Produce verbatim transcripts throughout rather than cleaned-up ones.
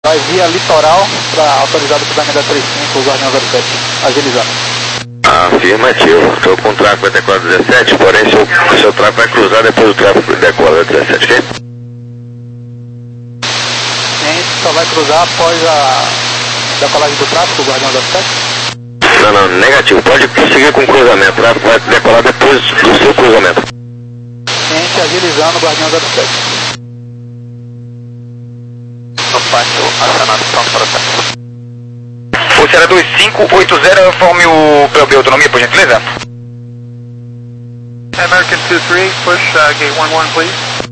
Vai via litoral para autorizado para o da trinta e cinco, o Guardião zero sete, agilizando. Afirmativo, estou com o tráfego decola dezessete, porém seu, seu tráfego vai cruzar depois do tráfego decola dezessete, ok? Sim, só vai cruzar após a decolagem do tráfego, o Guardião zero sete? Não, não, negativo, pode prosseguir com o cruzamento, o tráfego vai decolar depois do seu cruzamento. Ciente, agilizando o Guardião zero sete. Acionado, pronto para o ataque. O Sierra dois cinco oito zero, informe o P O B autonomia, por gentileza. American two three, push uh, gate one one, please.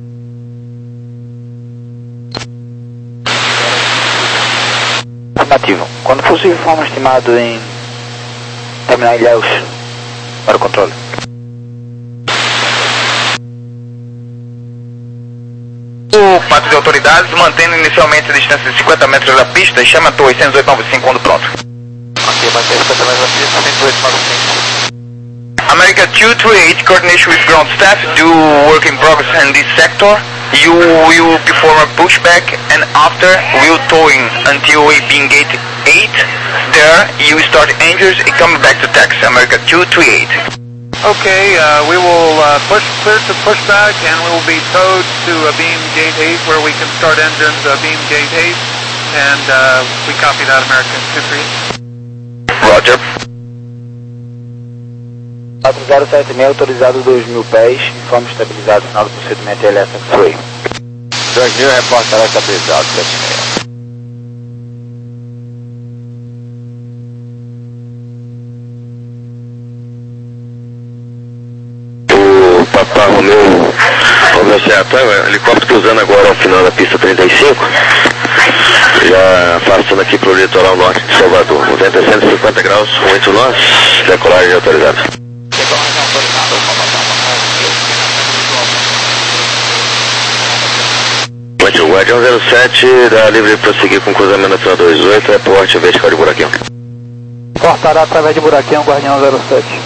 Afirmativo. Quando possível, forma estimado em terminar Ilhéus para o controle. O pato de autoridades, mantendo inicialmente a distância de cinquenta metros da pista, e chama a torre cento e oito noventa e cinco quando pronto. Ok, mantém cinquenta metros da pista, cento e oito noventa e cinco. America two three eight, coordination with ground staff, do work in progress in this sector. You will perform a pushback and after will towing until we being gate eight. There you start engines and come back to taxi, America two three eight. Okay, uh, we will uh, push clear to pushback and we will be towed to uh, beam gate eight where we can start engines, uh, beam gate eight, and uh, we copy that, American two three eight. Roger. quatro zero sete seis, autorizado dois mil pés, informe estabilizado, final do procedimento L S X-Ray. dois mil, reportará estabilizado, sete seis. Papá Romeu, Romeu Serra, helicóptero cruzando agora ao final da pista trinta e cinco, já afastando aqui para o litoral norte de Salvador, noventa e cento e cinquenta graus, oito nós, decolagem autorizada. Decolagem autorizada, O Guardião zero sete dá livre para prosseguir com cruzamento nacional dois oito, reporte vertical de buraquinho. Cortará através de buraquinho o Guardião zero sete.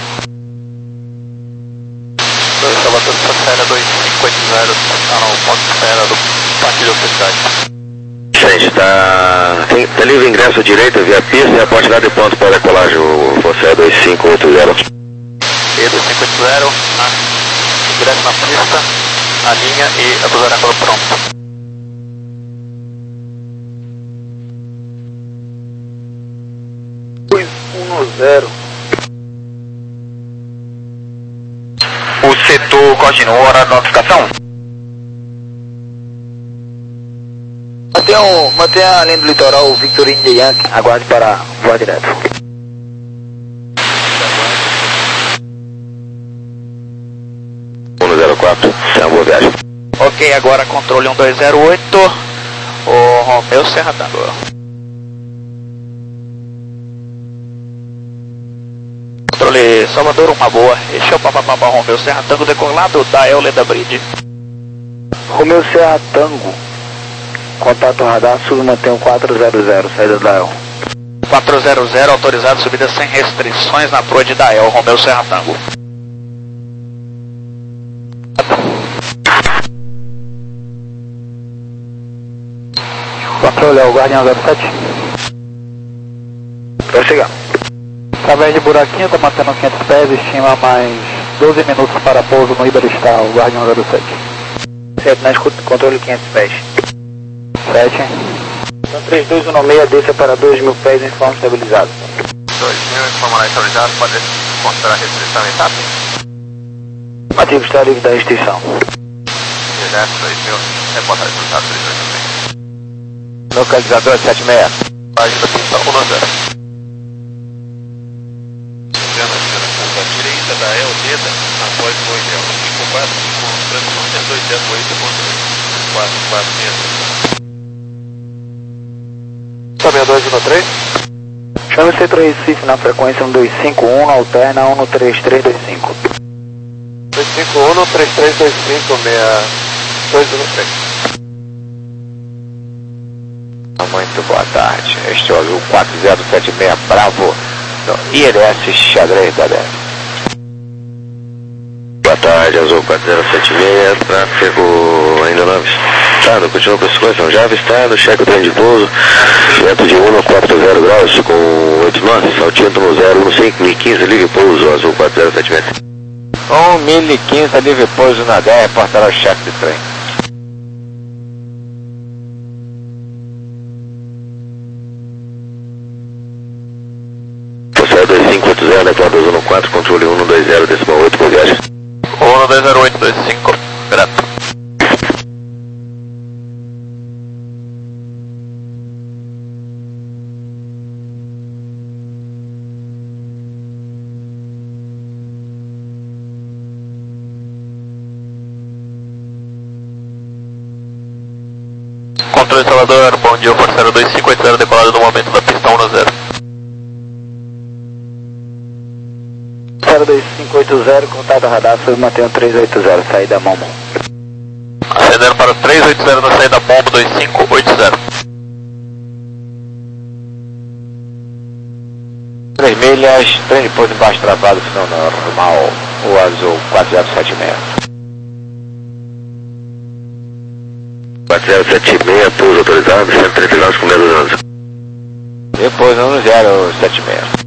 Salvador, Sierra dois cinco oito zero, estacionar o ponto Sierra do Parque de Oficiais. Gente, tá, tem, tá livre ingresso à direita via pista e a porta lá de ponto para decolagem, o Sierra dois cinco oito zero. E dois cinco oito zero, ah, ingresso na pista, a linha e acusar ângulo pronto. dois um zero. O setor coordenou a hora da notificação? Mantenha, um, mantenha a linha do litoral, o Victor India Yankee, aguarde para voar direto. um zero quatro, sem boa viagem. Ok, agora controle um dois zero oito, o Romeu Serra Tango. Controle Salvador, uma boa. Este é o papapá Romeu Serra Tango decolado da El Leda Bridge. Romeu Serra Tango, contato radar, sub mantém quatro zero zero, saída da El. quatro zero zero, autorizado, subida sem restrições na proa de Dael, Romeu Serra Tango. Controle, é o Guardião zero sete. Vai chegar. Através de buraquinho, está mantendo quinhentos pés, estima mais doze minutos para pouso no Iberstar, o Guardião zero sete. Certo, na escuta, controle quinhentos pés. sete. Então três dois um seis, desça para dois mil pés em forma estabilizada. dois mil, informa estabilizado, pode considerar a restrição em etapa? Motivo está livre da restrição. Direto, dois mil, reportar estabilizado, três dois um seis. Localizador sete seis. Página da pista um zero. Direita da El Leda, após o ideal cinco quatro, com cento e dois zero oito ponto quatro quatro seis. Sobe dois um três. Chama o Centro Recife na frequência um dois cinco um, alterna um três três dois cinco. dois cinco um, três três dois cinco, seis dois um três. Muito boa tarde, este é o Azul quatro zero sete seis Bravo, no I N S Xadrez da D F. Boa tarde, Azul quatro zero sete seis, tráfego ainda não. avistado, continua com a situação, já avistado, checa o trem de pouso, vento de um a quatro zero graus com oito nós, altímetro zero um cinco, mil e quinze, livre pouso, azul quatro zero sete metros. um mil e quinze, livre pouso na D E R, reportará o chefe de trem. Processo dois cinco oito zero, declarado zona quatro, controle um dois zero, decimal oito, por viagem. um dois zero oito dois cinco, grato. Controle Salvador, bom dia, Força dois cinco oito zero, decolado no momento da pista um zero. zero dois cinco oito zero, contato radar, foi mantenho três oito zero, saída Momo. Ascendendo para três oito zero na saída Momo dois cinco oito zero. três milhas, trem de pouso embaixo travado, final normal, o azul quatro zero sete seis. quatro zero sete seis, pouso autorizado, cento e trinta graus com menos onze. Depois um zero sete seis.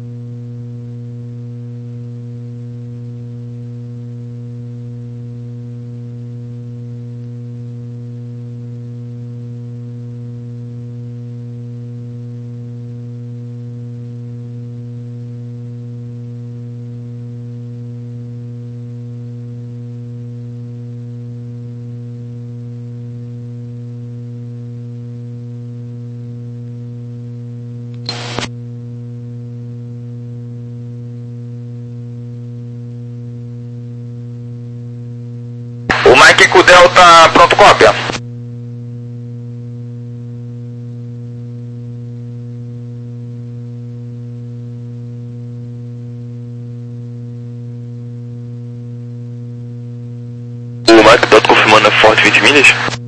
O Mike com o Delta, pronto, cópia. O Mike Delta confirmando a Forte vinte milhas.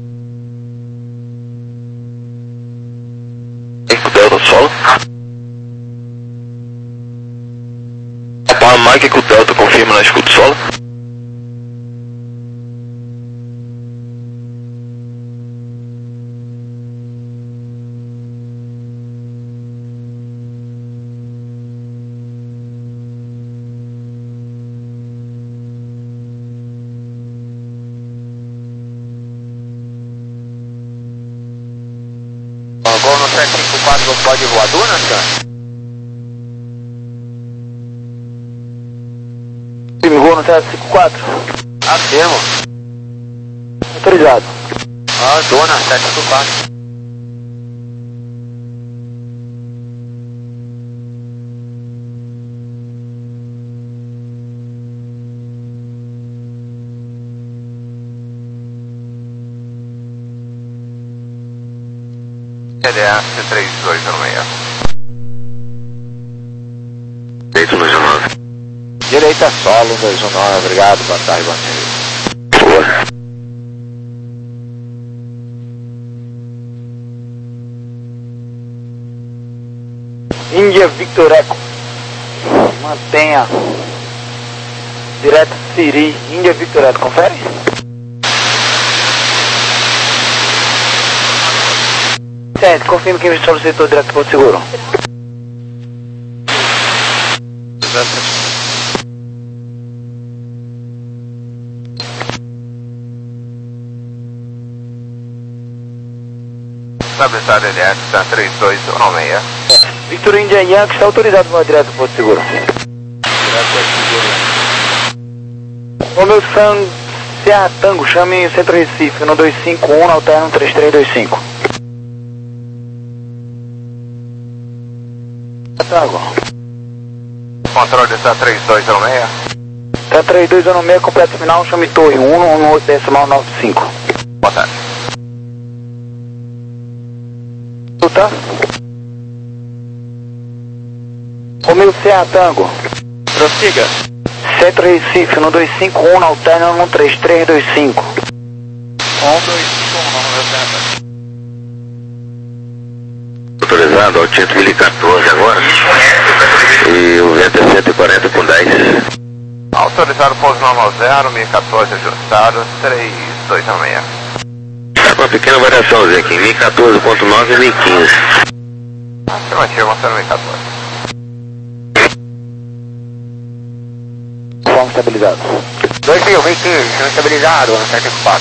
Mike Delta solo. A Mike com o Delta confirma na escuta solo. Gol no sete cinco quatro, pode voador, né, senhor? Time Gol no sete cinco quatro. Afirmo. Autorizado. Ah, dona, sete cinco quatro. C D A C três dois zero seis. Direito no jornal. Direita solo, dois um nove, obrigado, boa tarde, boa noite. Boa. Índia Victor Eco. Mantenha. Direto Siri, Índia Victor Eco, confere? Certo, confirma quem solicitou direto para o seguro. Estabilizado L X, tá três dois um seis. Victor India Yankee está autorizado para direto para o seguro. Direto para o seguro. Romeu Sam Serra Tango, chame Centro Recife, no dois cinco um, alterno três três dois cinco. Tango. Controle está três dois um seis. Tá três dois um seis, completo final, chame Torre um um oito decimal nove cinco. Boa tarde. Tu tá? Romeu Serra Tango. Prossiga. Centro Recife, no dois cinco um, alterno no três três dois cinco. um dois cinco um, vamos ver. Autorizado, altímetro mil e quatorze agora. E o vento é cento e quarenta com dez. Autorizado pouso normal zero, mil e quatorze ajustado, três dois um seis. Tá bom, uma pequena variaçãozinha aqui, mil e quatorze ponto nove e mil e quinze. Afirmativo, mantendo mil e quatorze. Som estabilizado. dois mil, mil e quinze, som estabilizado, certificado.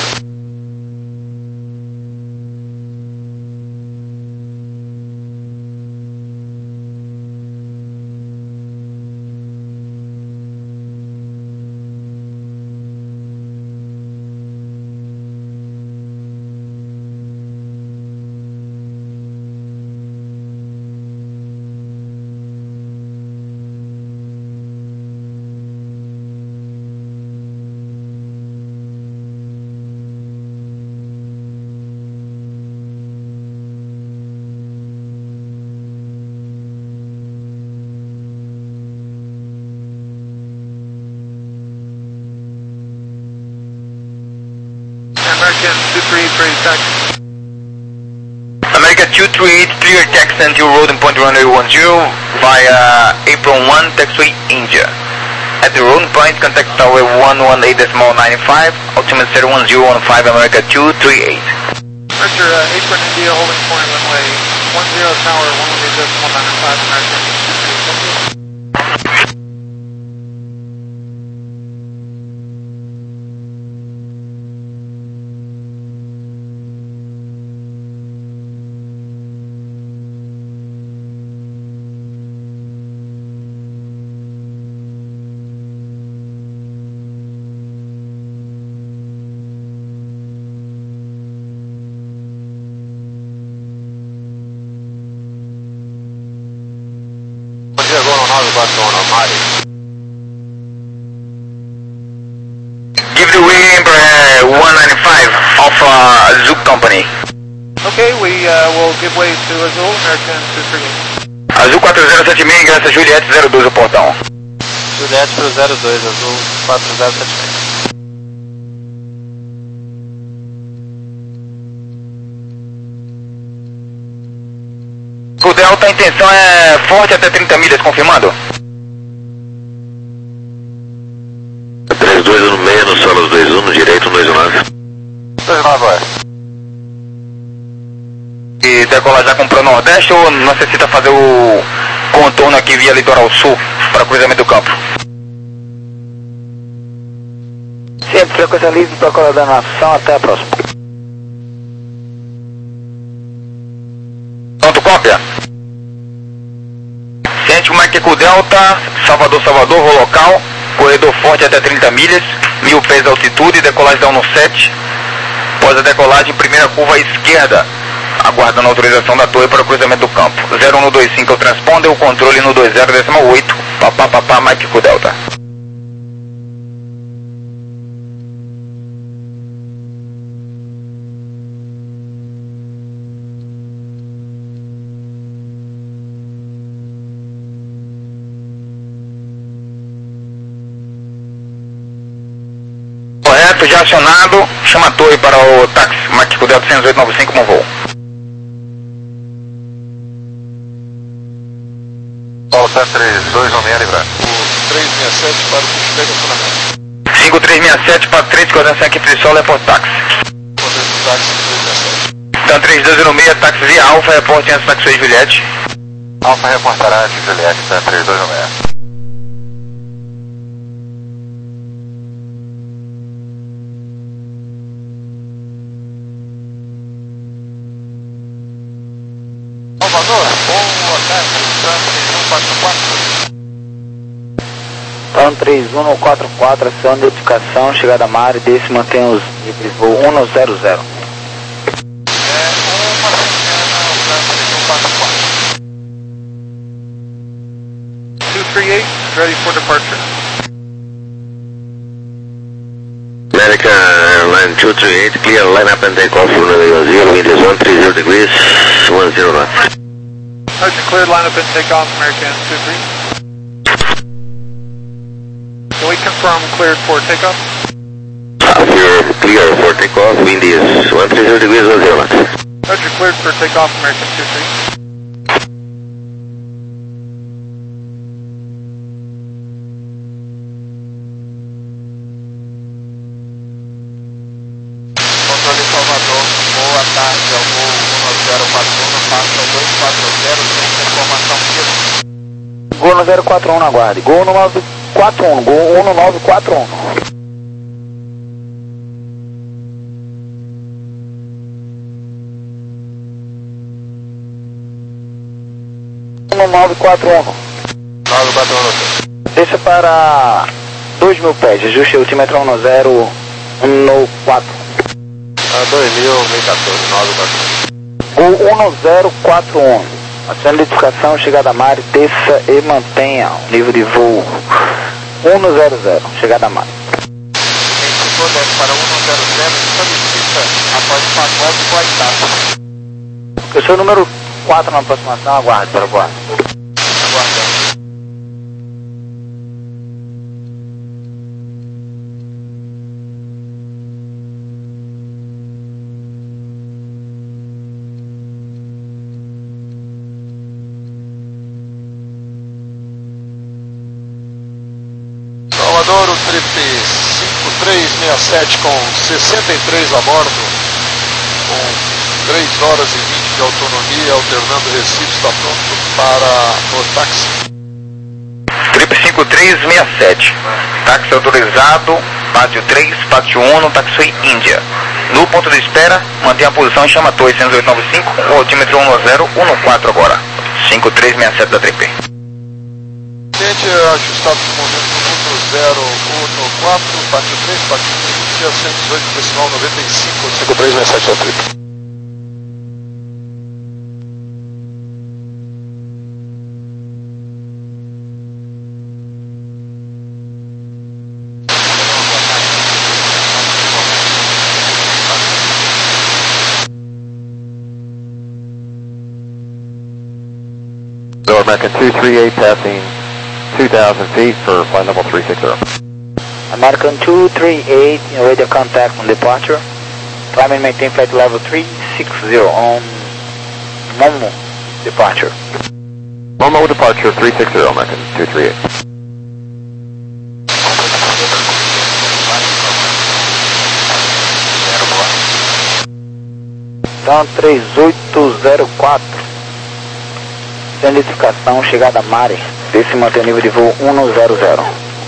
American two three eight, ready taxi. America two three eight, clear taxi until road and point runway one zero via apron one, taxiway India. At the road point, contact tower one one eight nine five, ultimate zero one zero one five, America two three eight. Roger, uh, apron India, holding point runway one zero, tower one one eight nine five, American two three eight, thank you. Give the way Embraer one ninety-five, Alpha Zouk Company. Okay, we uh, will give way to Azul, American two three eight. Azul quatro zero sete seis, Graça Juliette zero dois o portão. Juliette pro zero dois, Azul quatro zero sete seis. O Delta, a intenção é forte até trinta milhas, confirmado? três dois no meio, no solo dois um, no direito dois nove. dois nove, é. E decolar já comprou Nordeste ou necessita fazer o contorno aqui via Litoral Sul para cruzamento do campo? Sim, frequência livre para a da nação, até a próxima. Pronto, cópia. Ciente o Mike Eco Delta, Salvador, Salvador, rolo local, corredor forte até trinta milhas, mil pés de altitude, decolagem da um sete. Após a decolagem, primeira curva à esquerda, aguardando a autorização da torre para o cruzamento do campo. zero um dois cinco é o transponder, o controle no dois zero oito, papá, papá, Mike Eco Delta. Correto, já acionado, chama a torre para o táxi Mike Eco Delta seis oito nove cinco com voo. Paulo três dois no meia, livrar. O três seis sete para o pushback acionamento. cinco três seis sete para três, coordenação aqui para solo, report táxi. Coordenação do táxi três seis sete. Então três dois no meio, táxi via Alfa, reporte antes táxi Juliette. Alfa reportará de Juliette, tá três dois no meia. Salvador, bom ataque, três um quatro quatro. Então três um no quatro quatro, ação de identificação, chegada a mar e desse mantém os níveis voo um no zero zero. É uma pequena, três um quatro quatro. two three eight, ready for departure. America Airline two three eight, clear line up and take off runway zero, wind is one three zero degrees, one zero knots. Roger, cleared line up and take off, American two three. Can we confirm cleared for takeoff? You're clear for takeoff, wind is one three zero degrees, one zero knots. Roger, cleared for takeoff, American two three. Controle Salvador, boa quatro zero, tem informação mesmo. Gol no zero quatro um, aguarde. Gol no nove quatro um, Gol um no nove quatro um. No nove quatro um. nove quatro um. Desça para dois mil pés, ajuste o altímetro um no zero um no quatro. Ah, dois mil, meio quatorze, nove quatro um. Gol um no zero quatro um. Acione identificação, chegada a mar, desça e mantenha o nível de voo um no zero zero, chegada a mar. Quem for desce para um no zero zero, solicita após o pacote com a etapa. Eu sou o número quatro na aproximação, aguarde, para voar. Aguardando. Salvador, o trip cinco três seis sete com sessenta e três a bordo, com três horas e vinte de autonomia, alternando Recife, está pronto para o táxi. Trip cinco três seis sete, táxi autorizado, pátio três, pátio um no taxi Índia. No ponto de espera, mantenha a posição em chama torre cento e oito noventa e cinco, o altímetro um no zero um no quatro agora, cinco três seis sete da Trip. Tente ajustado no momento um no zero um no quatro, pátio três, pátio Índia, cento e dezoito decimal noventa e cinco, cinco três seis sete da Trip. So American two three eight passing two thousand feet for flight level three sixty. American two three eight, radio contact on departure. Climb and maintain flight level three sixty on Momo departure. Momo departure three sixty, American two three eight. Então três oito zero quatro. Sem identificação, chegada a Mare. Desce e mantém o nível de voo um no zero zero.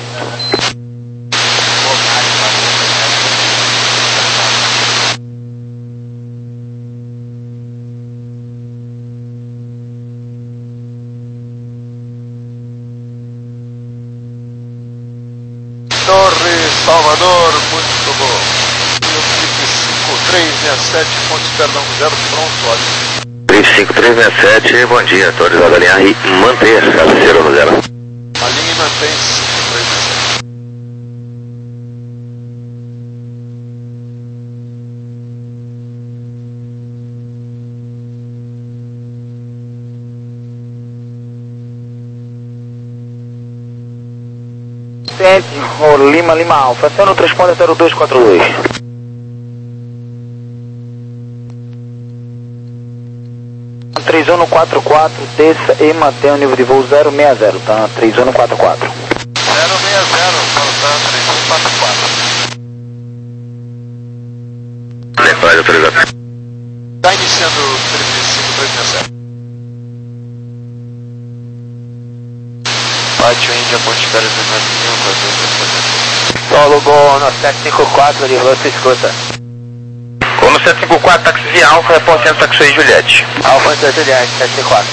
Torre Salvador, muito bom. E o trip cinco três seis sete, pontos perdão, zero pronto, olha. Trip cinco três seis sete, bom dia, autorizado a alinhar e manter a cabeceira no zero. A linha mantém cinco três seis sete. Centro, Lima, Lima Alfa, aciona o transponder zero dois quatro dois. três um quatro quatro, desça e mantenha o nível de voo zero seis zero, tá? três um quatro quatro. zero seis zero, voltando três um quatro quatro. Detalhe autorizado. Está iniciando o trip cinco três seis sete. Pátio Índia, ponte espera de Solo Gol no sete cinco quatro, de você escuta. Gol no sete cinco quatro, táxi via Alfa, reportando taxi Juliette. Alfa Juliette, sete cinco quatro.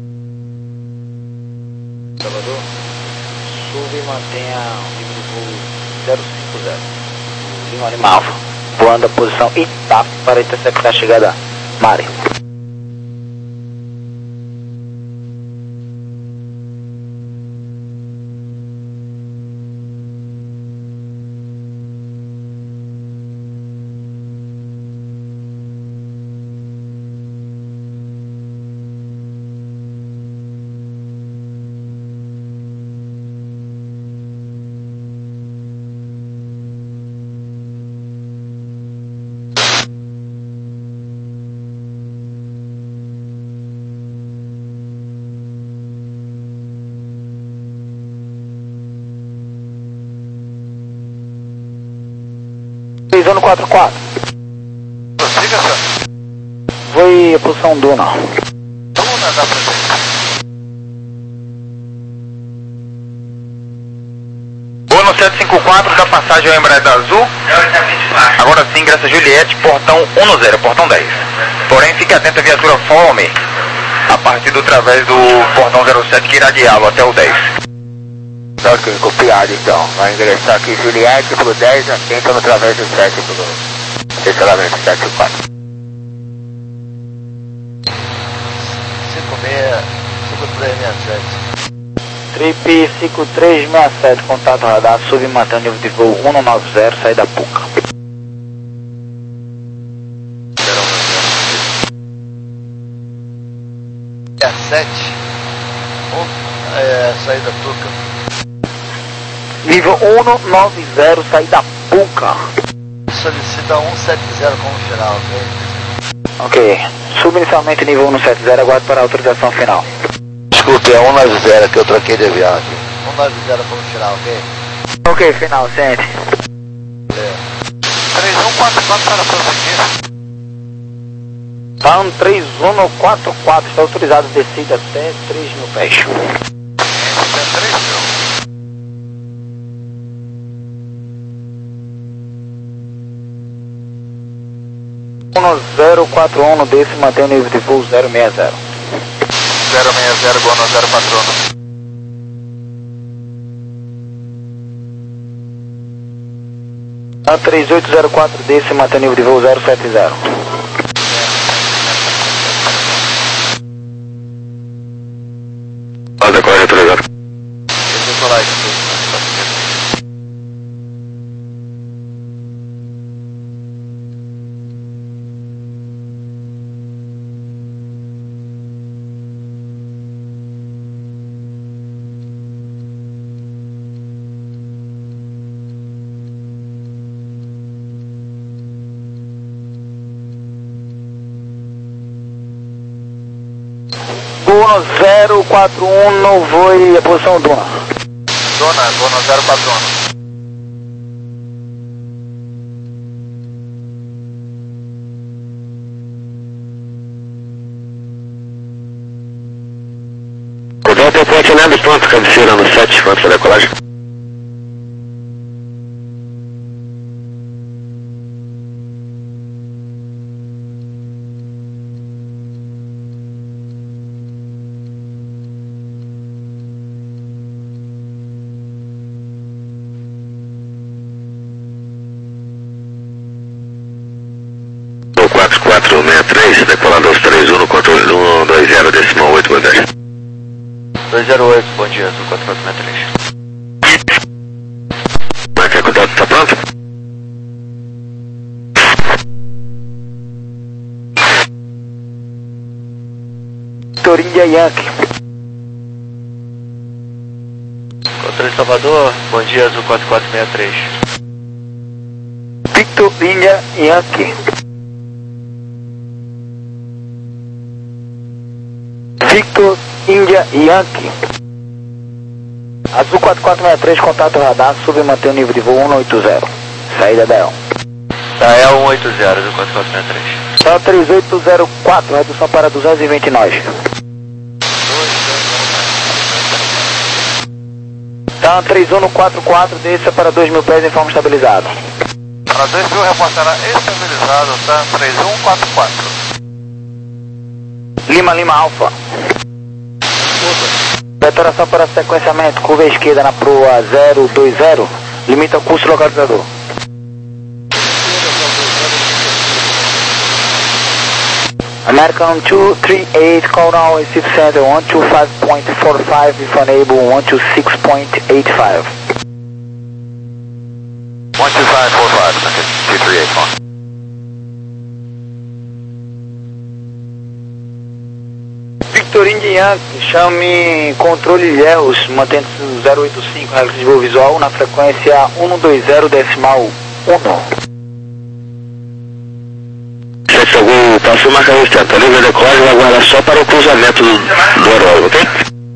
Salvador, suba e mantenha o nível de voo zero cinco zero. Lima Lima Alfa, voando a posição I T A P para interceptar a chegada Mare. três um quatro quatro. Prossiga, senhor. Voe a posição Duna. Duna, H presente. Vou no sete cinco quatro da passagem ao Embraer da Azul. Agora sim, ingressa Juliette, portão um zero, portão dez. Porém, fique atento à viatura Fome, a partir do através do portão zero sete que irá guiá-lo até o dez. Ok, copiado então. Vai ingressar aqui Juliette pro dez, atenta no através do sete pro estacionamento sete quatro. cinco seis, cinco três seis sete. Trip cinco três seis sete, contato radar, sub mantendo nível de voo um nove zero, saída Puca. sete, é, saída Tuca. Nível um nove zero, saída Puca. Solicita um sete zero como final, ok? Ok, sub inicialmente nível um sete zero, aguardo para a autorização final. Desculpe, é um nove zero que eu troquei de avião aqui. um nove zero como final, ok? Ok, final, sente. É. três um quatro quatro para prosseguir. Down três um quatro quatro, está autorizado descida até três mil pés. Até três mil. um zero quatro um no desse, mantém o nível de voo zero seis zero. zero seis zero, Gono zero quatro um. A três oito zero quatro desse, mantém o nível de voo zero sete zero. Roda corre autorizado. um zero quatro um no voo, a posição Duna. Dona, Gono zero quatro um. O Delta Point lembra pronto, cabeceira no sete, quanto para decolagem? quatro quatro seis três, decolar dois três um no controle um dois zero, decimal oito, boa tarde. dois zero oito, bom dia, Azul quatro quatro seis três. Marca, contato, está pronto? Victor India Yankee. Controle Salvador, bom dia, Azul quatro quatro seis três. Victor India Yankee. Victor India Yankee. Azul quatro quatro seis três, contato radar, sub e mantém o nível de voo um oito zero. Saída da E L. Tá, é um oito zero, Azul quatro quatro seis três. Tá três oito zero quatro, redução para duzentos e vinte nós. Tá três um quatro quatro, desça para dois mil pés em forma estabilizada. Para dois mil, reportará estabilizado, tá? três um quatro quatro. Lima Lima Alfa. Preparação para sequenciamento, curva esquerda na proa zero dois zero, limita o curso localizador. American two three eight, call now Recife Center one two five point four five, if unable one two six point eight five. one two five four five, two three eight, call. Victor India, chame controle Ilhéus, mantendo-se no zero oito cinco, regra de voo visual, na frequência um dois zero decimal um. sete Gol, passou marca resistente, a livre decolagem vai aguardar só para o cruzamento do, do aeródromo, ok?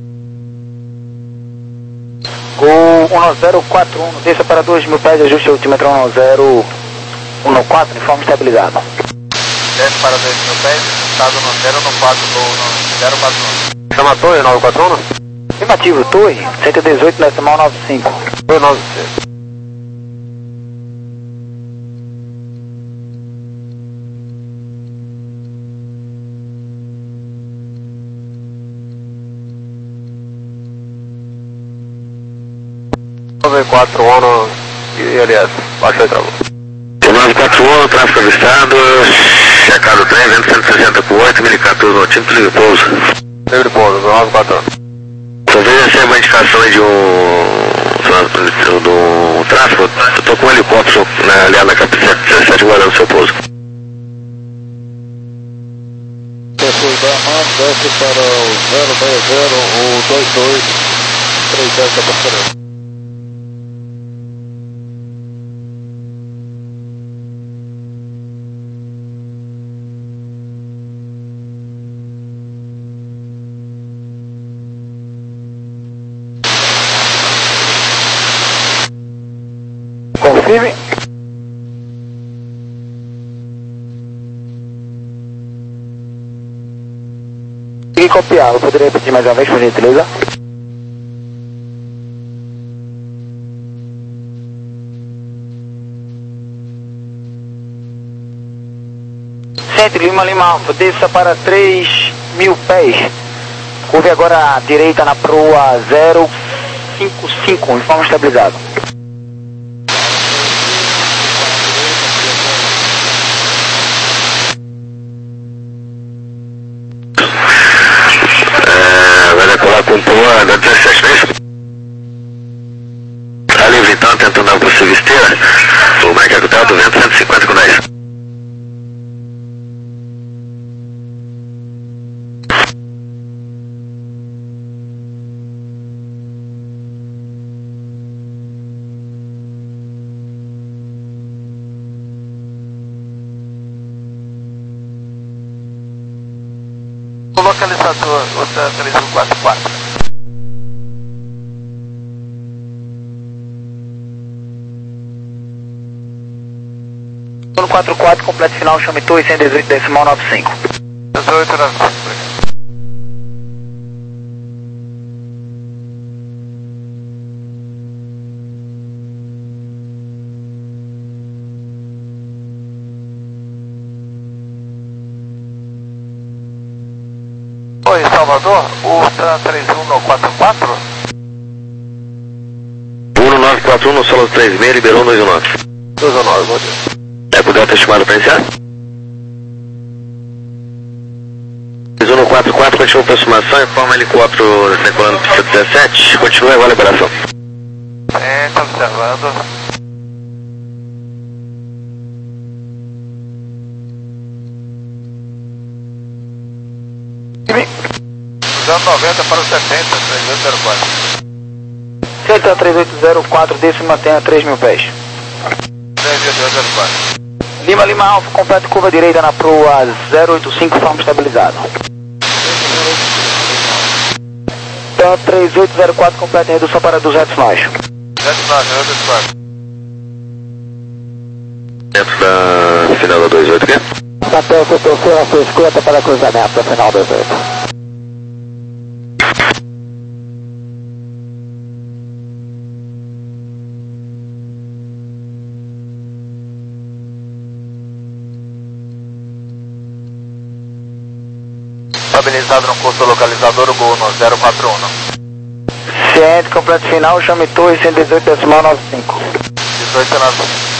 Gol um zero quatro um, desça para dois mil pés, ajuste altímetro um zero um quatro, informe estabilizado. Desce para dois mil pés, estado no zero no quatro, gol no zero quatro um. Chama a torre, nove quatro um? Afirmativo, torre, cento e dezoito, decimal noventa e cinco. Torre nove cinco. nove quatro um I L S, baixo aí, travou. nove quatro um, tráfego avistado, checado o trem, vento cento e sessenta por oito, mil e quatorze notímetros, livre pouso. Livre pouso, nove quatro um. Só veio recebe uma indicação aí de um, de um tráfego, eu tô com um helicóptero na, ali na Capitã dezessete guardando o seu pouso. Depois da M A M, desce para o zero seis zero, o dois dois três zero da Passareira. Confirme. E copiar, eu poderia repetir mais uma vez, por gentileza? Centro, Lima, Lima Alfa, desça para três mil pés. Curve agora à direita na proa zero cinco cinco, informe estabilizado. Com proa da dezessete, não é isso? Tá livre então, tentando dar uma possível esteira. O Mike Hotel do vento cento e cinquenta com dez. O localizador, outra três um quatro quatro. No quatro quatro, completo final, chame torre cento e dezoito, decimal noventa e cinco. dezoito noventa e cinco. Oi, Salvador, Ultra três um quatro quatro. um nove quatro um no solo três seis, liberou dois nove. dois nove, bom dia. É por delta estimado para iniciar? três um quatro quatro, continua a aproximação, informa helicóptero decolando pista dezessete, continua agora a liberação. É, tá observando. Usando noventa para o setenta, três oito zero quatro. Centro três oito zero quatro, desce e mantenha três mil pés. três oito zero quatro. Lima, Lima Alfa, completo curva direita na proa zero oito cinco, forma estabilizado. Então três oito zero quatro, completa em redução para duzentos nós. duzentos nós, duzentos quatro. Dentro da final da dois oito, quê? Papel que eu tô a sua escuta para cruzamento da final dois oito. Estabilizado no curso localizador, o Gol no zero quatro um. Ciente, completo final, chame torre cento e dezoito, decimal noventa e cinco. dezoito noventa e cinco.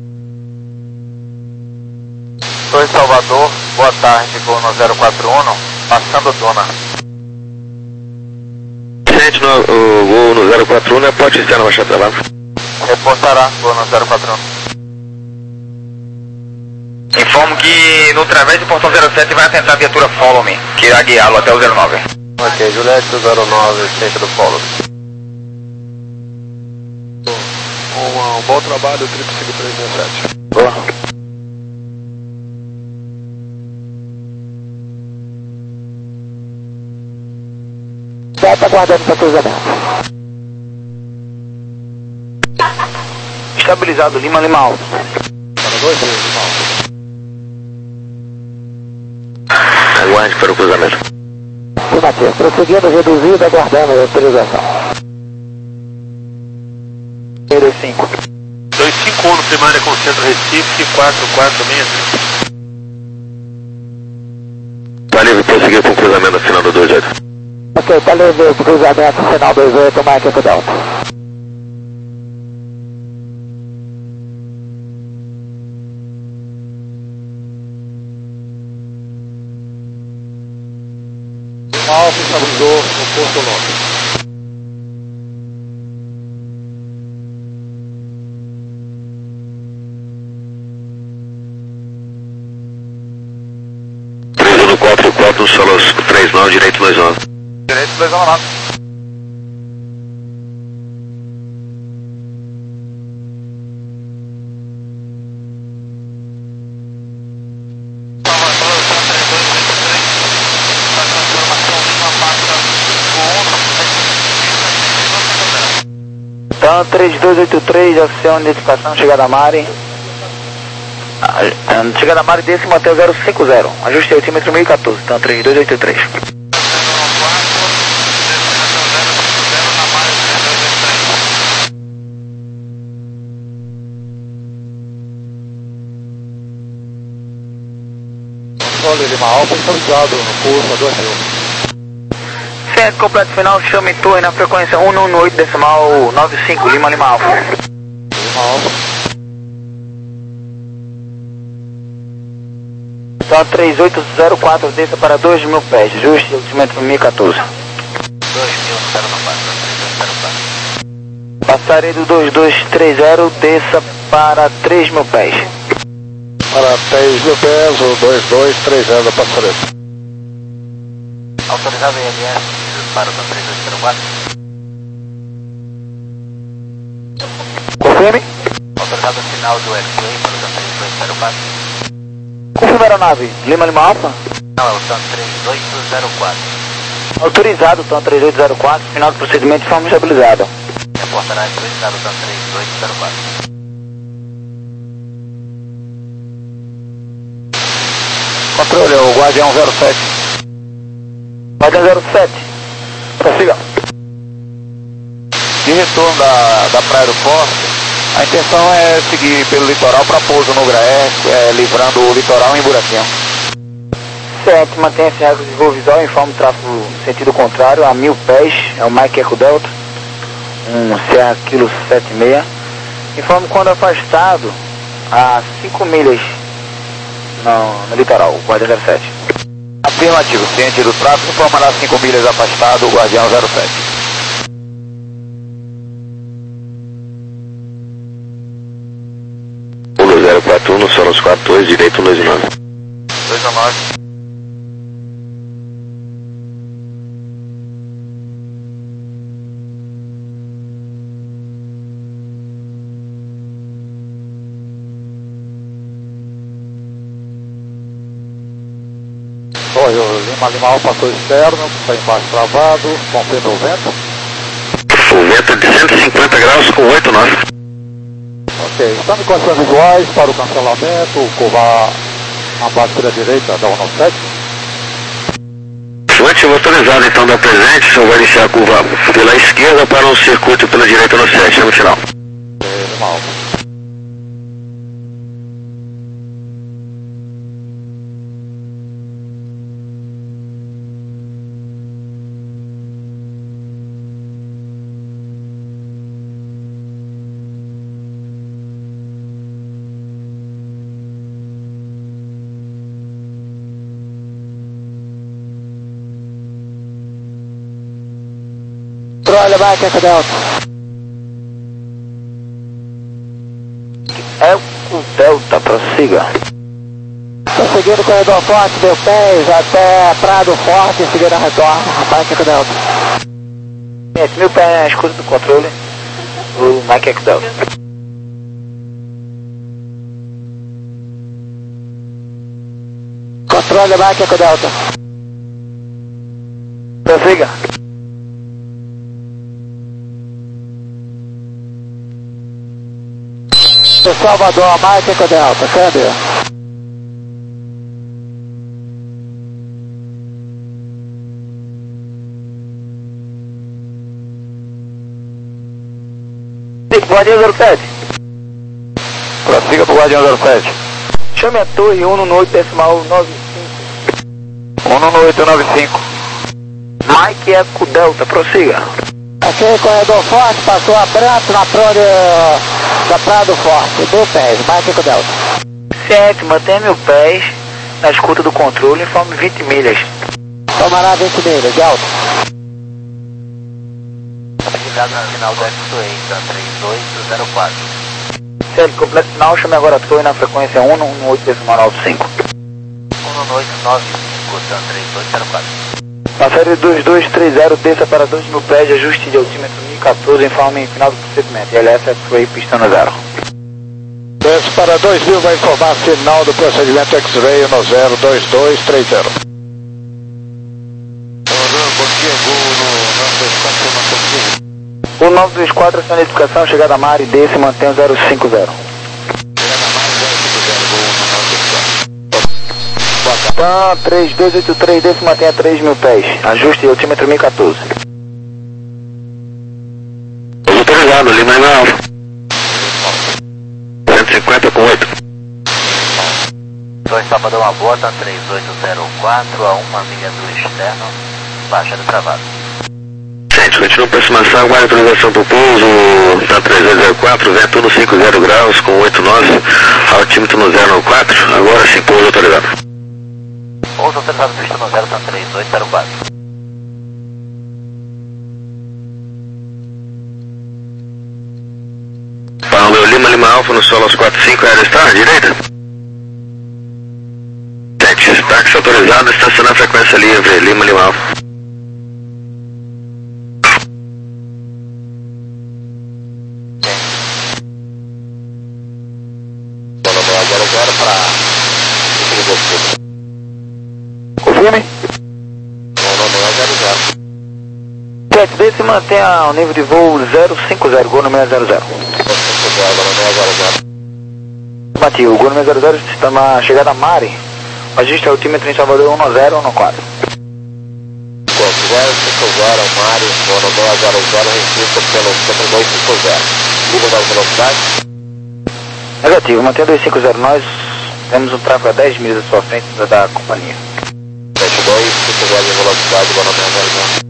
Torre Salvador, boa tarde, Gol no zero quatro um, passando Dona. Ciente, no, o Gol no zero quatro um é porte externo, baixar trabalho. Reportará, Gol no zero quatro um. Informo que no través do portão zero sete vai atentar a viatura Follow Me, que irá guiá-lo até o zero nove. Ok, Juliette zero nove, ciente do Follow. Um, um bom trabalho, triplo cinco três seis sete. Boa. Já tá aguardando para cruzamento. Estabilizado, Lima, Lima Alfa. Para dois, Lima Alfa. Aguarde para o cruzamento. Afirmativo. Prosseguindo, reduzido, aguardando a autorização. dois cinco. dois cinco um no primária com centro Recife, quatro quatro seis três. Tá livre, prosseguir com o cruzamento final do dois oito. Ok, tá livre pro cruzamento final dois oito, Mike Eco Delta. Alfa estabilizou no Porto Norte. quatro quatro, solo três nove, direito dois nove. Direito dois nove. Então, três dois oito três, oficial de identificação, chegada a Mari. Chegada a Mari, desse mantém zero cinco zero. Ajuste altímetro mil e quatorze, então três dois oito três. Controle Lima Alfa estabilizado no curso dois mil. Centro completo final, chame torre na frequência um um oito decimal nove cinco, Lima Lima Alfa. Lima Alfa. Então três oito zero quatro, desça para dois mil pés, ajuste altímetro mil e quatorze. dois mil, zero quatro, três dois zero quatro. Passarei do dois dois três zero, desça para três mil pés. Para três mil pés, o dois dois três zero da Passareta. Autorizado I M S, disparo da três dois zero quatro. Confirme. Autorizado final do F A para o três dois zero quatro. Confirme a aeronave, Lima Lima Alfa. Não, é o TAM três oito zero quatro. Autorizado, TAM três oito zero quatro, final do procedimento de forma estabilizada. Reportará autorizado TAM três oito zero quatro. Controle, o Guardião zero sete. Guardião zero sete. Prossiga. De retorno da, da Praia do Forte, a intenção é seguir pelo litoral para pouso no Graé, é, livrando o litoral em Buraquinho. Certo, mantenha-se em regra de voo visual, informe o tráfego no sentido contrário, a mil pés, é o Mike Eco Delta, um C A Kilo setenta e seis. Informe quando afastado, a cinco milhas no, no litoral, o Guardião zero sete. Afirmativo, ciente do tráfego, informará cinco milhas afastado o Guardião zero sete. zero quatro um, só nos quatro dois, direito dois nove. dois nove. Torre Lima Lima Alfa passou externo, está embaixo travado, confirma o vento. O vento é de cento e cinquenta graus com oito nove. Ok, estamos em condições visuais para o cancelamento, curvar a base pela direita da um sete. Fluente autorizado então da presente, só vai iniciar a curva pela esquerda para um circuito pela direita no sete, no final. Lima Alfa. Olha, Mike Eco Delta. É o Delta, prossiga. Prosseguindo o corredor forte, mil pés, até Prado Forte, em seguida retorno, Mike Eco Delta. Gente, mil pés na escuta do controle, o Mike Eco Delta. Controle, Mike Eco Delta. Prossiga. Salvador, Mike Eco Delta, câmbio. Guardião zero sete. Prossiga pro Guardião zero sete. Chame a torre um no oito decimal nove cinco. um no oito nove cinco. Mike Eco Delta, prossiga. Aqui, corredor forte, passou abraço na prole da Praia do Forte, mil pés, Mike Eco Delta. sete, mantenha mil pés na escuta do controle, informe vinte milhas. Tomará vinte milhas, de alto. Ligado no final do X-Way, tá três oito zero quatro. sete, completo final, chame agora a torre na frequência um no oito decimal nove cinco. um no oito nove cinco, tá três oito zero quatro. Na série dois dois três zero, desça para dois mil pés de ajuste de altímetro mil e quatorze, informe em final do procedimento. L S X-Ray, pista no zero. Desce para dois mil, vai informar final do procedimento X-Ray no zero dois dois três zero. O nove dois quatro, aciona a identificação, chegada a Mari, desce e mantém o zero cinco zero. Pan três dois oito três, desce e mantém a três mil pés. Ajuste de altímetro mil e quatorze. Autorizado, Lima Lima Alfa. cento e cinquenta com oito. dois sábado uma bota, três oito zero quatro, a uma milha do externo, baixa do travado. Gente, continua aproximação, aguarda autorização para o pouso, tá três oito zero quatro, vento no cinco zero graus, com oito nove, altímetro no zero quatro, agora sim, pouso autorizado. Pouso autorizado, pista no zero, tá três oito zero quatro. Para o meu Lima Lima Alfa no solo aos quatro cinco, Aerostar, direita. Gente, táxi autorizado, estacionar a frequência livre, Lima Lima Alfa. Confirme. sete, desce e mantenha o nível de voo zero cinco zero, Gol no seis zero zero. Bati, o Gol no seis zero zero está na chegada a Mari. Ajuste altímetro em Salvador um zero um quatro. zero cinco zero, Mari, no seis zero zero, registro pelo centro dois cinco zero. Líder da velocidade? Negativo, mantém dois cinco zero, nós temos um tráfego a dez milhas à sua frente da, da companhia. dois cinco zero de velocidade, no seis zero zero.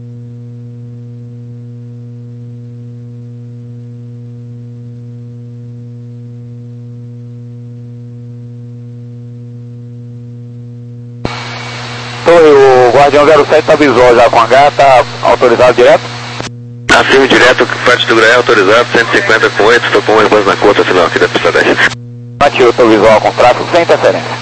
Torre, o Guardião zero sete está visual já com H, está autorizado direto? Afirme direto, parte do Grael autorizado, cento e cinquenta com oito, estou com uma repouso na conta final aqui da pista dez. Ativou o seu visual com tráfego sem interferência.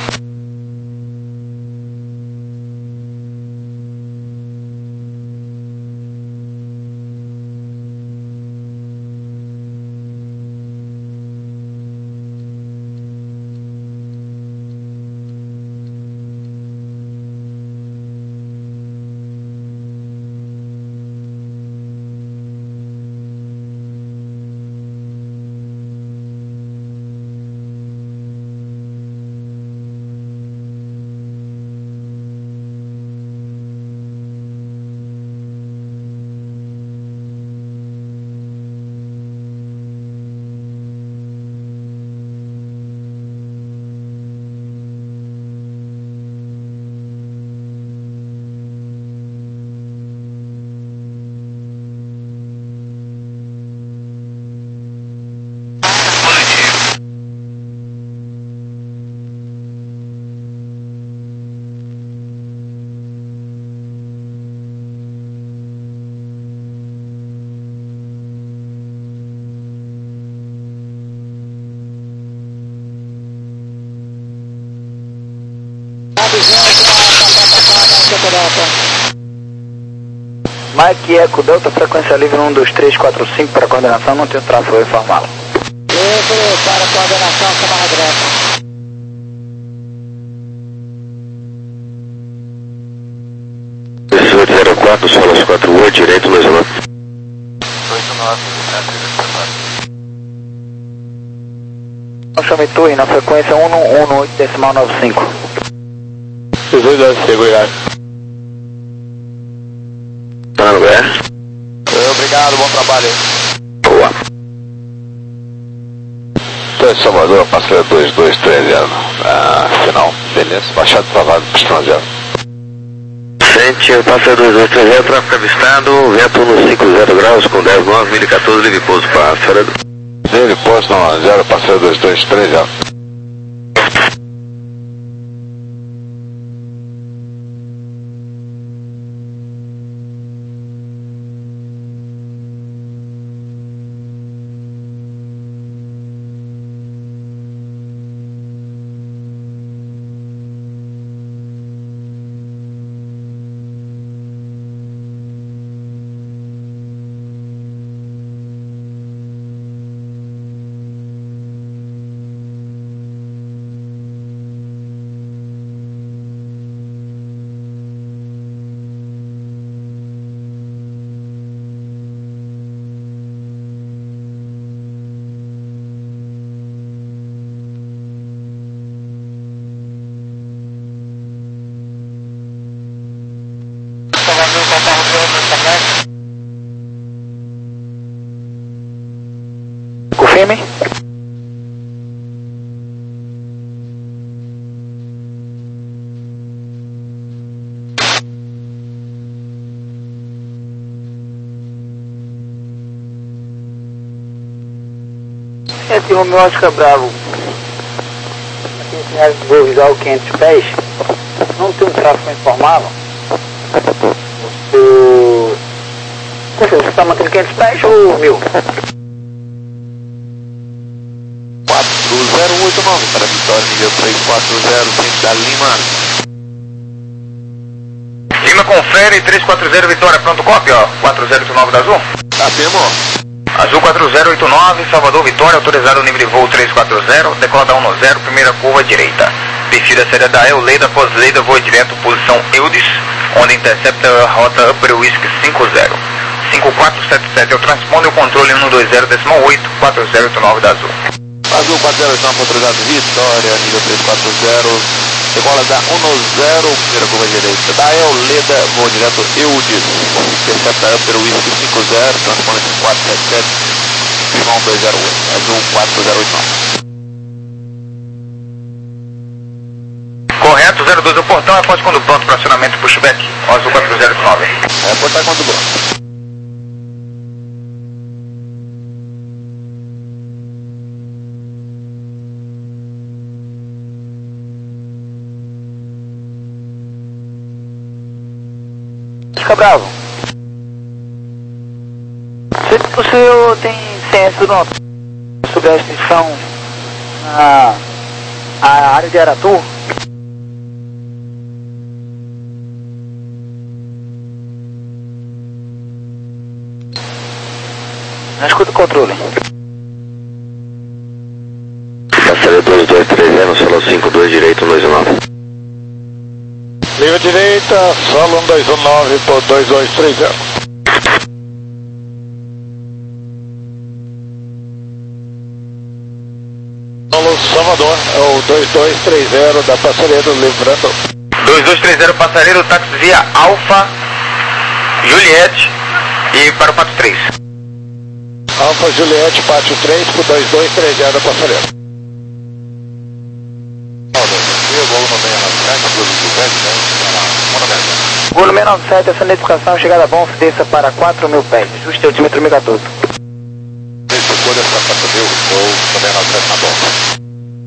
Mike Eco Delta, frequência livre um dois três quatro cinco para coordenação, não tem tráfego, vou informá-lo. Livre para coordenação, chamada direta. oito zero quatro, solas quatro oito, direito, dois nove. oito nove, Não chame torre na frequência um no oito decimal nove cinco. Seguridade. Tá no lugar? Obrigado, bom trabalho. Boa. dois Salvador, passageiro dois dois três zero. Ah, final, beleza, baixado travado, pistão zero. Frente, passageiro dois dois três zero, tráfego avistado, vento nos cinco zero graus com dez nove, mil e quatorze, livre pouso para Fera. Livre pouso no zero, passageiro dois dois três zero. Confirme. É, tem o meu Oscar Bravo. Aqui em Sinais do Voo Visual quinhentos pés. Não tem um tráfego informável. Você... Você está mantendo quinhentos pés ou mil? quatro zero oito nove para Vitória, nível três quatro zero, frente da Lima. Lima confere, três quatro zero Vitória, pronto, cópia, ó, quatro zero oito nove da Azul. Tá, temo. Azul quatro zero oito nove, Salvador Vitória, autorizado nível de voo três quatro zero, decola da um zero, primeira curva direita. Perfil da série da El, Leida, pós-Leida, voa direto, posição Eudes, onde intercepta a rota Upper Whisky cinco zero. cinco quatro sete sete é o transponder, o controle um dois zero oito, quatro zero oito nove da Azul. Azul quatro zero oito nove, autorizado Vitória, nível três quatro zero, decola da um zero, primeira curva direita. Da El, Leida, voa direto Eudes, intercepta Upper Whisky cinco zero, transponder quatro sete sete, clima um dois zero oito, Azul quatro zero oito nove. Correto, zero dois, o portão, após quando pronto para acionamento pushback, Azul quatro zero oito nove. É, portão quando pronto. Bravo. Se o senhor tem ciência não, sobre a extensão na a área de Aratu? Não escuta o controle. Passageiro dois dois três zero, solo cinco dois, direito um dois nove. Linha direita, solo um dois um nove por dois dois três zero. Solo Salvador, é o dois dois três zero da Passaredo, lembrando. dois dois três zero Passaredo, táxi via Alfa, Juliette e para o Pato três. Alfa Juliette, Pátio três por dois dois três zero da Passaredo. Voo número nove sete, essa notificação, chegada bom, desça para quatro mil pés, ajuste altímetro mil e quatorze. Esse cor dessa pasta deu, voo também nove sete na bomba.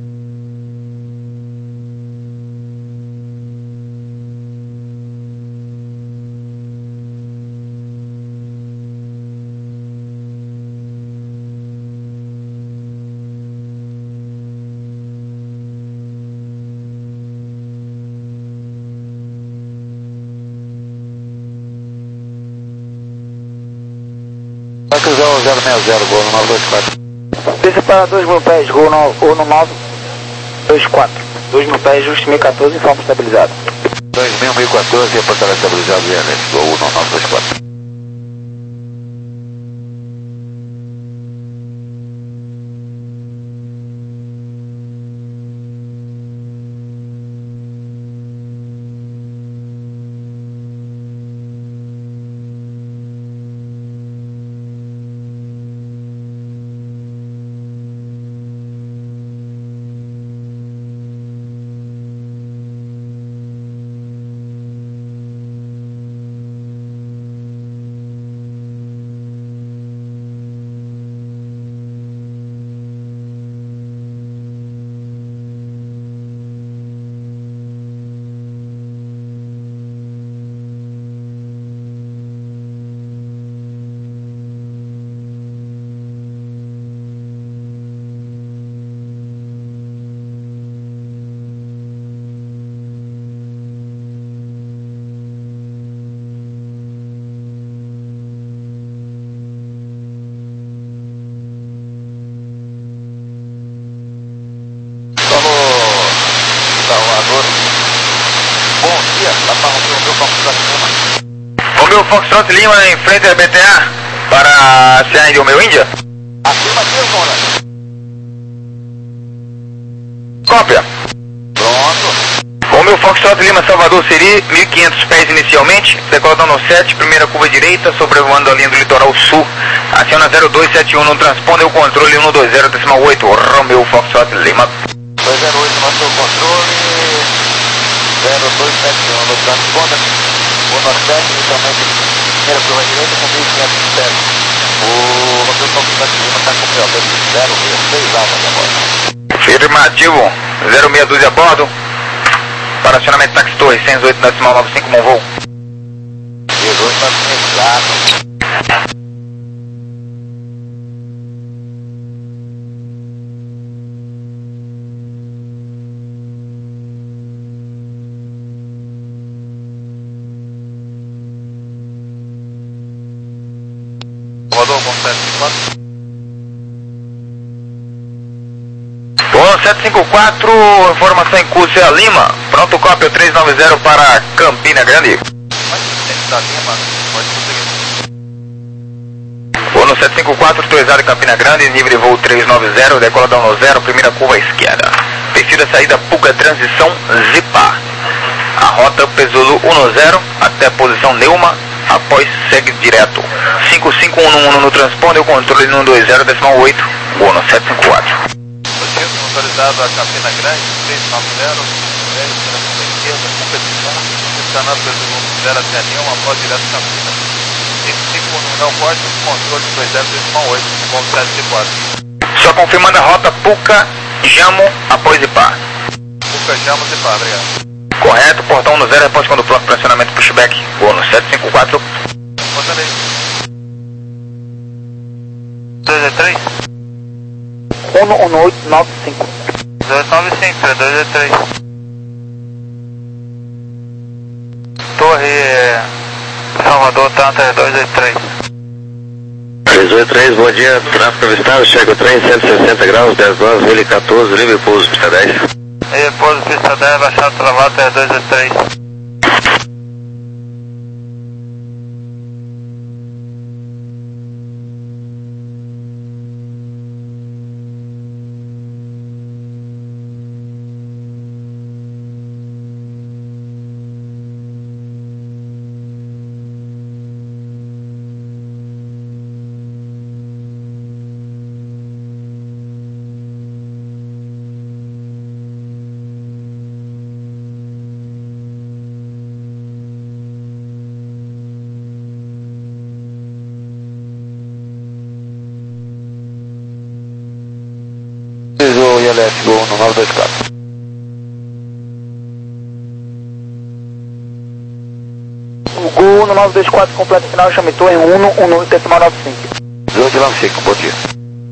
zero seis zero, gol no nove dois quatro. Desça para dois mil pés, gol no, ou no nove dois quatro. dois mil pés, ajuste mil e quatorze, informe estabilizado. dois mil, mil e quatorze, reportar estabilizado, e Alex, gol no nove dois quatro. Foxtrot Lima em frente à B T A para C A de Romeu Índia. Acima mesmo, né? Cópia. Pronto. Romeu Foxtrot Lima Salvador Siri, mil e quinhentos pés inicialmente, decolando no sete, primeira curva direita, sobrevoando a linha do litoral sul. Aciona zero dois sete um no transponder o controle um dois zero decimal oito, Romeu Foxtrot Lima. dois zero oito no seu controle, zero dois sete um no transponder, um sete, inicialmente, primeira curva direita com mil e quinhentos pés. O Romeu Foxtrot Lima está com o P O zero seis alvas a bordo. Afirmativo, zero seis doze a bordo. Para acionamento táxi torre, cento e oito decimal noventa e cinco, bom voo. dezoito exato. Rodou com sete cinco quatro. Bom, sete cinco quatro, informação em curso é a Lima. Pronto, cópia três nove zero para Campina Grande. Da Lima, pode conseguir. Bom, no sete cinco quatro, autorizado em Campina Grande, nível de voo três nove zero, decoladão no zero, primeira curva à esquerda. Perfil da saída Puca Transição Zipa. A rota Pesulu um zero até a posição Neuma, após segue direto. cinco cinco um um no transponder, o controle um dois zero decimal oito, bom, no sete cinco quatro. Autorizado a Campina Grande, três nove zero, dez para a esquerda, competição, funcionando pelo zero até Neuma, após direto Campina. cinco cinco um no código, controle um dois zero decimal oito, bom, sete cinco quatro. Só confirmando a rota Puca Jamo após Ipá. Puca Jamo Ipá, obrigado. Correto, portão no zero, após quando pronto, pressionamento pushback, bom, no sete cinco quatro. Bota aí. dois é três? um um oito nove cinco. dois nove cinco, é dois é três. Torre Salvador, tanto é dois é três. três oito três, bom dia, tráfego avistado, chega o trem, cento e sessenta graus, dez horas, mil e quatorze, livre pouso, pista dez. E pouso, pista dez, baixado travado, é dois é três. O I L F, Gol no nove dois quatro. O Gol no nove dois quatro, completo final, chame torre um um oito decimal nove cinco. dezoito de Lanfico, bom dia.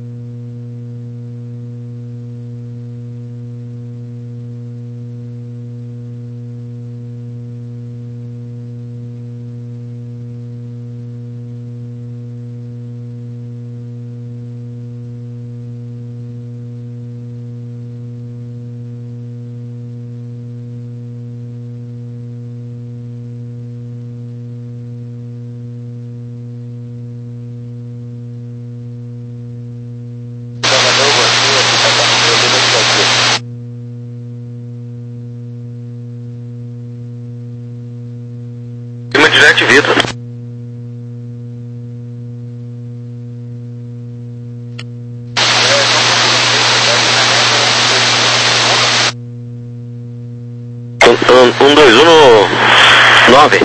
Direct Vita. um dois um no nove.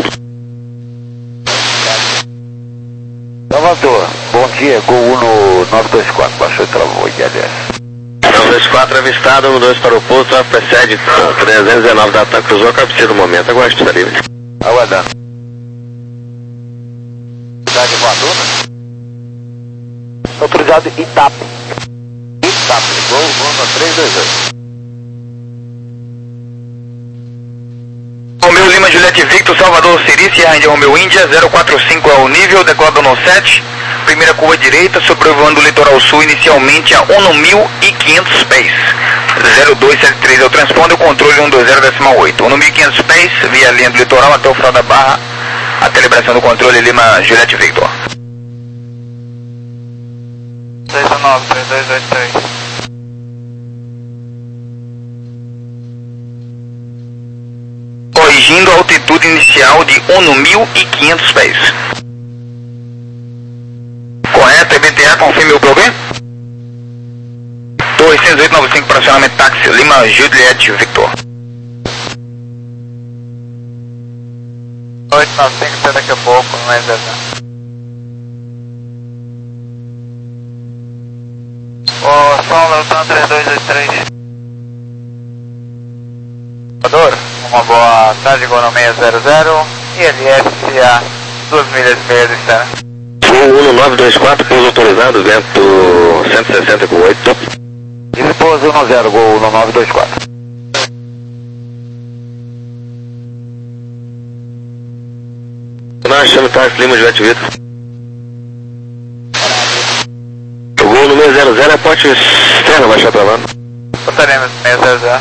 Salvador, bom dia, Gol um no nove dois quatro, baixou e travou, I L S. nove dois quatro avistado, um dois para o posto, tráfego precede, trezentos e dezenove da ataque, cruzou a cabeceira no momento, agora está livre. Aguardando. Cidade voadora? Autorizado Itap. Itap, Gol um no três dois oito. Romeu Lima Juliette Victor, Salvador Siri, Sierra Índia Romeu Índia, zero quatro cinco é o nível, decolado no sete, primeira curva direita, sobrevoando o litoral sul inicialmente a um mil e quinhentos pés. zero dois sete três é o transponder, o controle um dois zero decimal oito. um mil e quinhentos pés, via linha do litoral até o final da barra, A calibração do controle Lima Juliette Victor. seis nove, três dois dois três. Corrigindo a altitude inicial de ONU mil e quinhentos pés. Correto, E B T A, confirme o problema. Torre cento e oito noventa e cinco para acionamento táxi Lima Juliette Victor. oito nove cinco, até daqui a pouco, não é verdade. Ô, São Leotan três dois dois três. Uma boa tarde, Gono seis zero zero, I L S a duas milhas e meia de distância. um nove dois quatro, pouso autorizado, vento cento e sessenta com oito. E pouso um zero, Gol um nove dois quatro. Nós chama táxi Lima Juliette Victor. O Gol no seis zero zero é porte externo, baixar pra lá. Passaremos seis zero zero.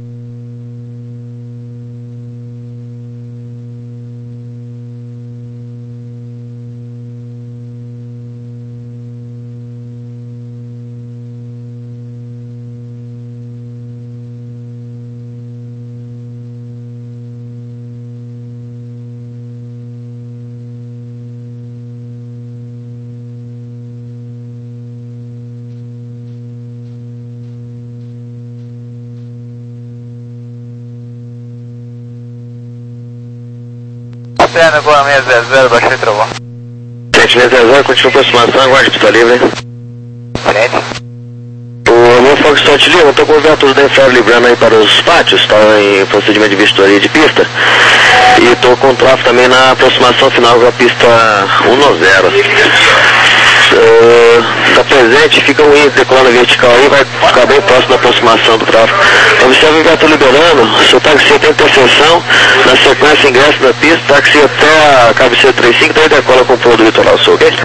Externo, Gono seis zero zero, baixei travão. sete seis zero zero, continua aproximação, aguarde pista livre. Frente. O meu Foxtrot Lima, estou com os dados da Infraero librando aí para os pátios, está em procedimento de vistoria de pista. E estou com tráfego também na aproximação final da pista um zero. Está uh, presente, fica um índice decolando vertical aí, vai ficar bem próximo da aproximação do tráfego. Observe que eu estou liberando, seu táxi tem interseção, na sequência ingresso na pista, táxi até a cabeceira trinta e cinco, daí decola com o pulo do litoral sul, ok?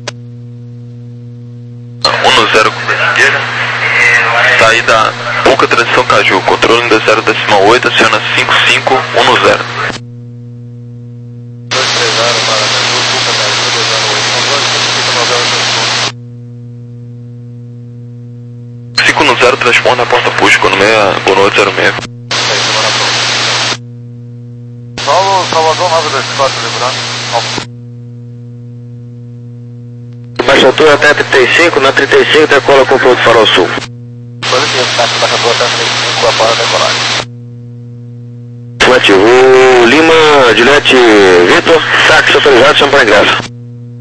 um zero com esquerda, saída Pouca Tradição Caju, controle ainda zero decimal oito, aciona cinco cinco um zero. cinco no zero, transporte na porta push, quando meia, Gono oito zero seis. Paulo, Salvador nove dois quatro, lembrando. Baixa altura até trinta e cinco, na trinta e cinco decola com o pulo do farol sul. Positivo, táxi baixa altura até trinta e cinco, após a decolagem. Afirmativo, Lima Juliette Victor, táxi autorizado, chama para ingresso.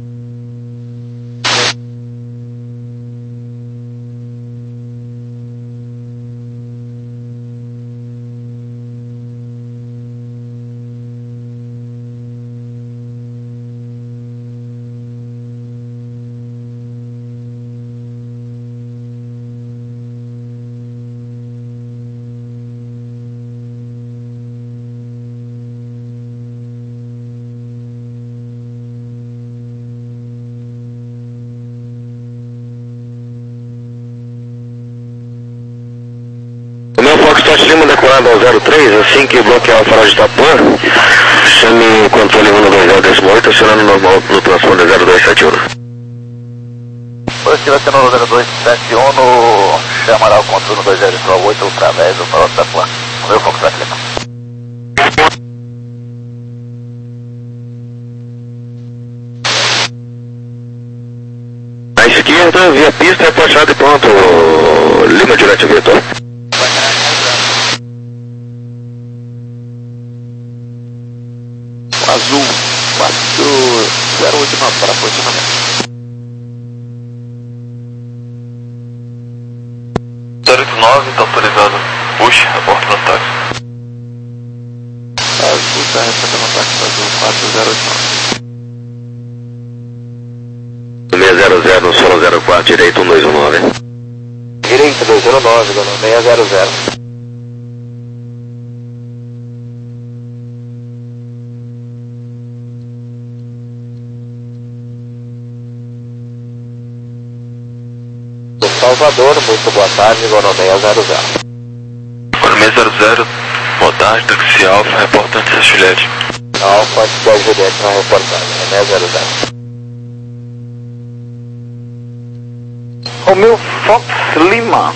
Foxtrot Lima decolado ao zero três, assim que bloquear o farol de Itapuã, chame o controle um dois zero decimal oito, acionando normal no transponder zero dois sete um. Positivo, acionando zero dois sete um, chamará o controle um dois zero decimal oito através do farol de Itapuã. O meu Foxtrot Lima. À esquerda, via pista, é puxado e pronto, Lima Juliette Victor. Azul quatro zero oito nove para posicionamento. zero oito nove, está autorizado. Push, aporta no táxi. Azul está recebendo o táxi azul quatro zero oito nove. seis zero zero no solo zero quatro, direito um dois um nove. Direito dois zero nove, Gono seis zero zero. Salvador, muito boa tarde, Gono seis zero zero. Gono seis zero zero, boa tarde, táxi Alfa, reportante da Juliette. Não, pode dar Juliette na reportagem, é seis zero zero. Romeu Fox Lima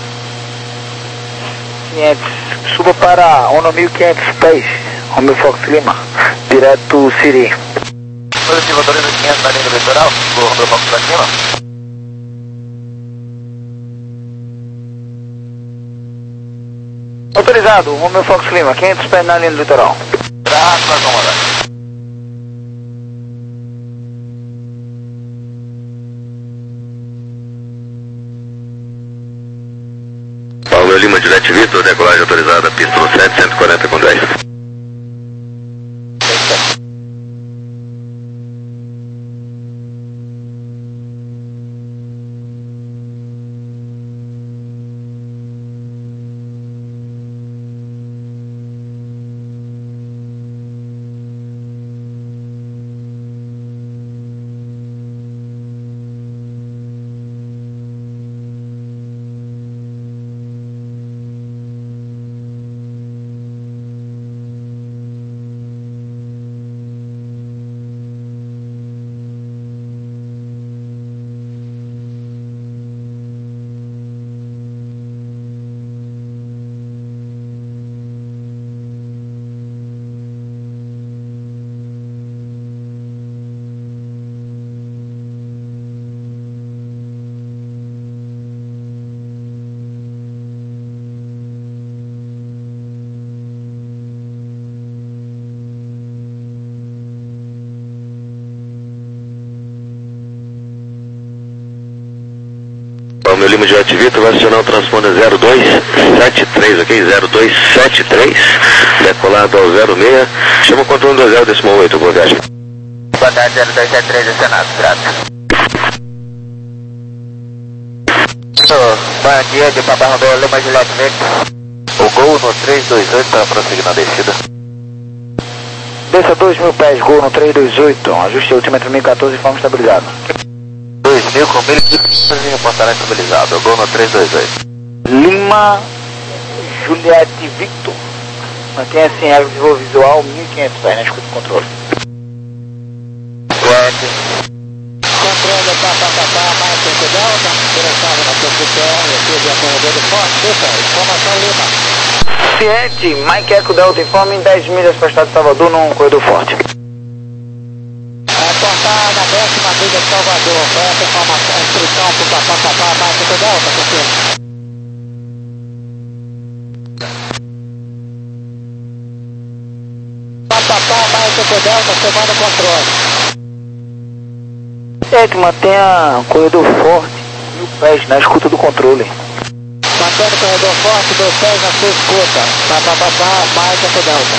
quinhentos, suba para um mil e quinhentos pés, Romeu Fox Lima, direto Siri. Positivo dois mil e quinhentos na linha do litoral, vou Romeu Fox Lima. Autorizado, Romeu Fox Lima, quinhentos pés na linha do litoral. Traço para acomodar. Paulo Lima, Juliette Vitor, decolagem autorizada, pista no sete, cento e quarenta com dez. Romeu Lima, Juliette Vitor, vai acionar o transponder zero dois sete três, ok? zero dois sete três, decolado ao zero seis, chama o controle do zero decimal oito, boa viagem. Boa tarde, zero dois sete três, acionado, graças. Bom dia, de Papai Romeu Lima, Juliette Vitor. O Gol no três dois oito para prosseguir na descida. Desça dois mil pés, Gol no três dois oito, ajuste altímetro mil e quatorze, forma estabilizada. dois mil com mil e quinhentos e reportará estabilizado. Gol no três dois oito. Lima, Juliette Victor, mantenha-se em área de voo visual mil e quinhentos pés, na escuta de controle. Quente. Controle papapá, mais cinco Delta, direção na P C R, aqui de acomodador do Forte, Delta, informação Lima. Ciente, Mike Eco Delta, informe em dez milhas para o estado de Salvador, num corredor forte. Reportar na décima milha de Salvador, essa informação, instrução para o papapá, mais cinco Delta, confirma. Papapá, mais cinco Delta, tomando controle. Ciente, mantenha corredor forte, mil pés, na escuta do controle. Mantendo corredor forte, dois pés na sua escuta. Papapá, mais cinco Delta.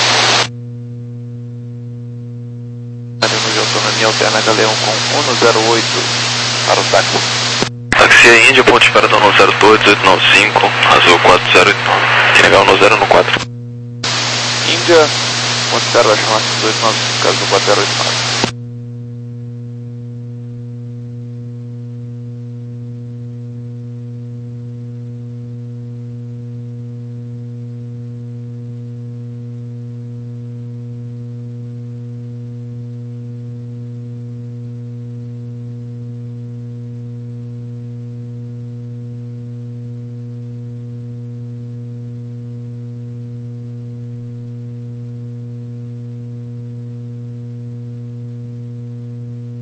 De autonomia alterna Galeão com um zero oito para o táxi. Táxi Índia, ponte para no zero dois oito nove cinco, azul quatro zero oito nove. Senegal no zero no quatro. Índia, ponte para Norte oito nove cinco, azul quatro zero oito nove.